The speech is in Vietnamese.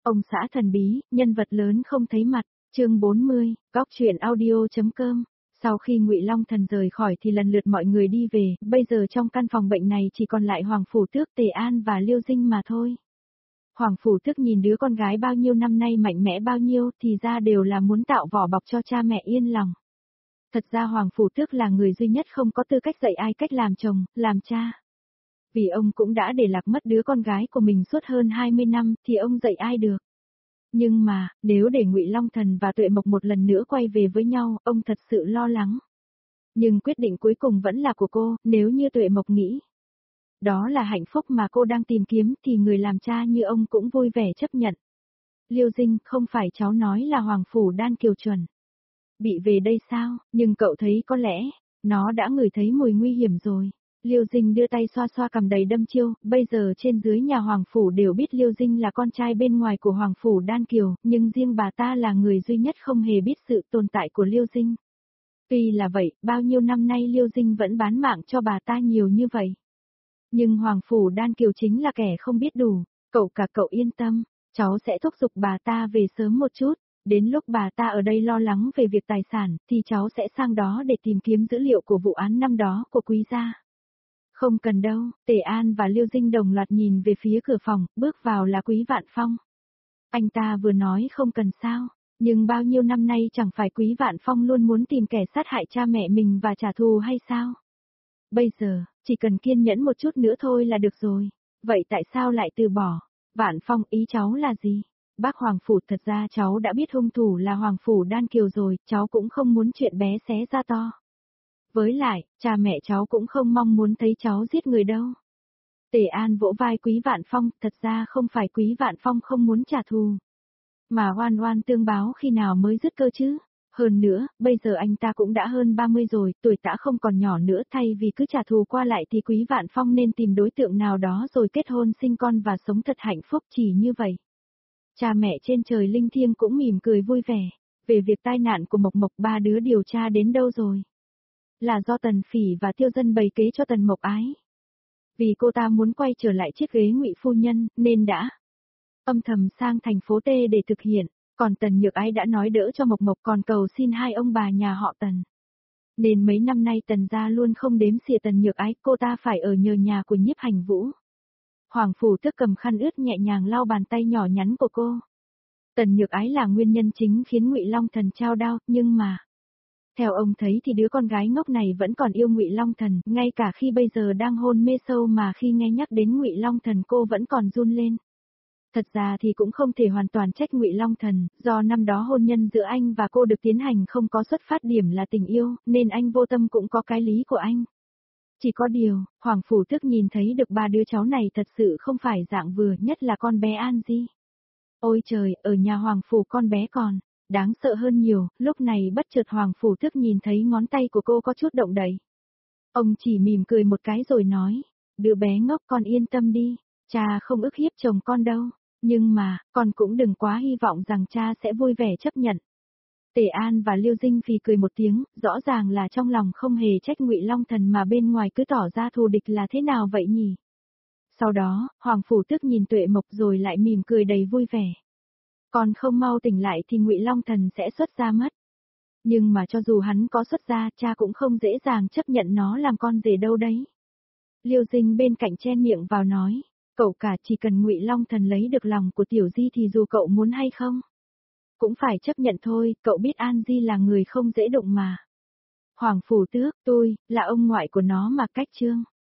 Ông xã thần bí, nhân vật lớn không thấy mặt, chương 40, góc chuyện audio.com. Sau khi Ngụy Long Thần rời khỏi thì lần lượt mọi người đi về, bây giờ trong căn phòng bệnh này chỉ còn lại Hoàng Phủ Tước, Tề An và Liêu Dinh mà thôi. Hoàng Phủ Tước nhìn đứa con gái bao nhiêu năm nay mạnh mẽ bao nhiêu thì ra đều là muốn tạo vỏ bọc cho cha mẹ yên lòng. Thật ra Hoàng Phủ Tước là người duy nhất không có tư cách dạy ai cách làm chồng, làm cha. Vì ông cũng đã để lạc mất đứa con gái của mình suốt hơn 20 năm thì ông dạy ai được. Nhưng mà, nếu để Ngụy Long Thần và Tuệ Mộc một lần nữa quay về với nhau, ông thật sự lo lắng. Nhưng quyết định cuối cùng vẫn là của cô, nếu như Tuệ Mộc nghĩ đó là hạnh phúc mà cô đang tìm kiếm thì người làm cha như ông cũng vui vẻ chấp nhận. Liêu Dinh, không phải cháu nói là Hoàng Phủ Đan Kiều chuẩn bị về đây sao, nhưng cậu thấy có lẽ, nó đã ngửi thấy mùi nguy hiểm rồi. Liêu Dinh đưa tay xoa xoa cằm đầy đâm chiêu, bây giờ trên dưới nhà Hoàng Phủ đều biết Liêu Dinh là con trai bên ngoài của Hoàng Phủ Đan Kiều, nhưng riêng bà ta là người duy nhất không hề biết sự tồn tại của Liêu Dinh. Tuy là vậy, bao nhiêu năm nay Liêu Dinh vẫn bán mạng cho bà ta nhiều như vậy. Nhưng Hoàng Phủ Đan Kiều chính là kẻ không biết đủ, cậu yên tâm, cháu sẽ thúc giục bà ta về sớm một chút. Đến lúc bà ta ở đây lo lắng về việc tài sản, thì cháu sẽ sang đó để tìm kiếm dữ liệu của vụ án năm đó của Quý gia. Không cần đâu, Tề An và Liêu Dinh đồng loạt nhìn về phía cửa phòng, bước vào là Quý Vạn Phong. Anh ta vừa nói không cần sao, nhưng bao nhiêu năm nay chẳng phải Quý Vạn Phong luôn muốn tìm kẻ sát hại cha mẹ mình và trả thù hay sao? Bây giờ, chỉ cần kiên nhẫn một chút nữa thôi là được rồi. Vậy tại sao lại từ bỏ? Vạn Phong, ý cháu là gì? Bác Hoàng Phủ, thật ra cháu đã biết hung thủ là Hoàng Phủ Đan Kiều rồi, cháu cũng không muốn chuyện bé xé ra to. Với lại, cha mẹ cháu cũng không mong muốn thấy cháu giết người đâu. Tề An vỗ vai Quý Vạn Phong, thật ra không phải Quý Vạn Phong không muốn trả thù. Mà oan oan tương báo khi nào mới dứt cơ chứ? Hơn nữa, bây giờ anh ta cũng đã hơn 30 rồi, tuổi tác không còn nhỏ nữa, thay vì cứ trả thù qua lại thì Quý Vạn Phong nên tìm đối tượng nào đó rồi kết hôn sinh con và sống thật hạnh phúc chỉ như vậy. Cha mẹ trên trời linh thiêng cũng mỉm cười vui vẻ. Về việc tai nạn của Mộc Mộc, ba đứa điều tra đến đâu rồi? Là do Tần Phỉ và Tiêu Dân bày kế cho Tần Mộc Ái. Vì cô ta muốn quay trở lại chiếc ghế Ngụy phu nhân, nên đã âm thầm sang thành phố T để thực hiện, còn Tần Nhược Ái đã nói đỡ cho Mộc Mộc, còn cầu xin hai ông bà nhà họ Tần. Nên mấy năm nay Tần gia luôn không đếm xỉa Tần Nhược Ái, cô ta phải ở nhờ nhà của Nhiếp Hành Vũ. Hoàng Phủ Tước cầm khăn ướt nhẹ nhàng lau bàn tay nhỏ nhắn của cô. Tần Nhược Ái là nguyên nhân chính khiến Ngụy Long Thần trao đao, nhưng mà theo ông thấy thì đứa con gái ngốc này vẫn còn yêu Ngụy Long Thần, ngay cả khi bây giờ đang hôn mê sâu mà khi nghe nhắc đến Ngụy Long Thần cô vẫn còn run lên. Thật ra thì cũng không thể hoàn toàn trách Ngụy Long Thần, do năm đó hôn nhân giữa anh và cô được tiến hành không có xuất phát điểm là tình yêu, nên anh vô tâm cũng có cái lý của anh. Chỉ có điều, Hoàng Phủ Tước nhìn thấy được ba đứa cháu này thật sự không phải dạng vừa, nhất là con bé An Di. Ôi trời, ở nhà Hoàng Phủ con bé còn đáng sợ hơn nhiều, lúc này bất chợt Hoàng Phủ Tước nhìn thấy ngón tay của cô có chút động đậy. Ông chỉ mỉm cười một cái rồi nói, đứa bé ngốc, con yên tâm đi, cha không ức hiếp chồng con đâu, nhưng mà, con cũng đừng quá hy vọng rằng cha sẽ vui vẻ chấp nhận. Tề An và Liêu Dinh phì cười một tiếng, rõ ràng là trong lòng không hề trách Ngụy Long Thần mà bên ngoài cứ tỏ ra thù địch là thế nào vậy nhỉ? Sau đó, Hoàng Phủ Tước nhìn Tuệ Mộc rồi lại mỉm cười đầy vui vẻ. Còn không mau tỉnh lại thì Ngụy Long Thần sẽ xuất gia mất. Nhưng mà cho dù hắn có xuất gia, cha cũng không dễ dàng chấp nhận nó làm con rể đâu đấy. Liêu Dinh bên cạnh chen miệng vào nói, cậu cả chỉ cần Ngụy Long Thần lấy được lòng của Tiểu Di thì dù cậu muốn hay không, cũng phải chấp nhận thôi, cậu biết An Di là người không dễ đụng mà. Hoàng Phủ Tước, tôi, là ông ngoại của nó mà, cách trương.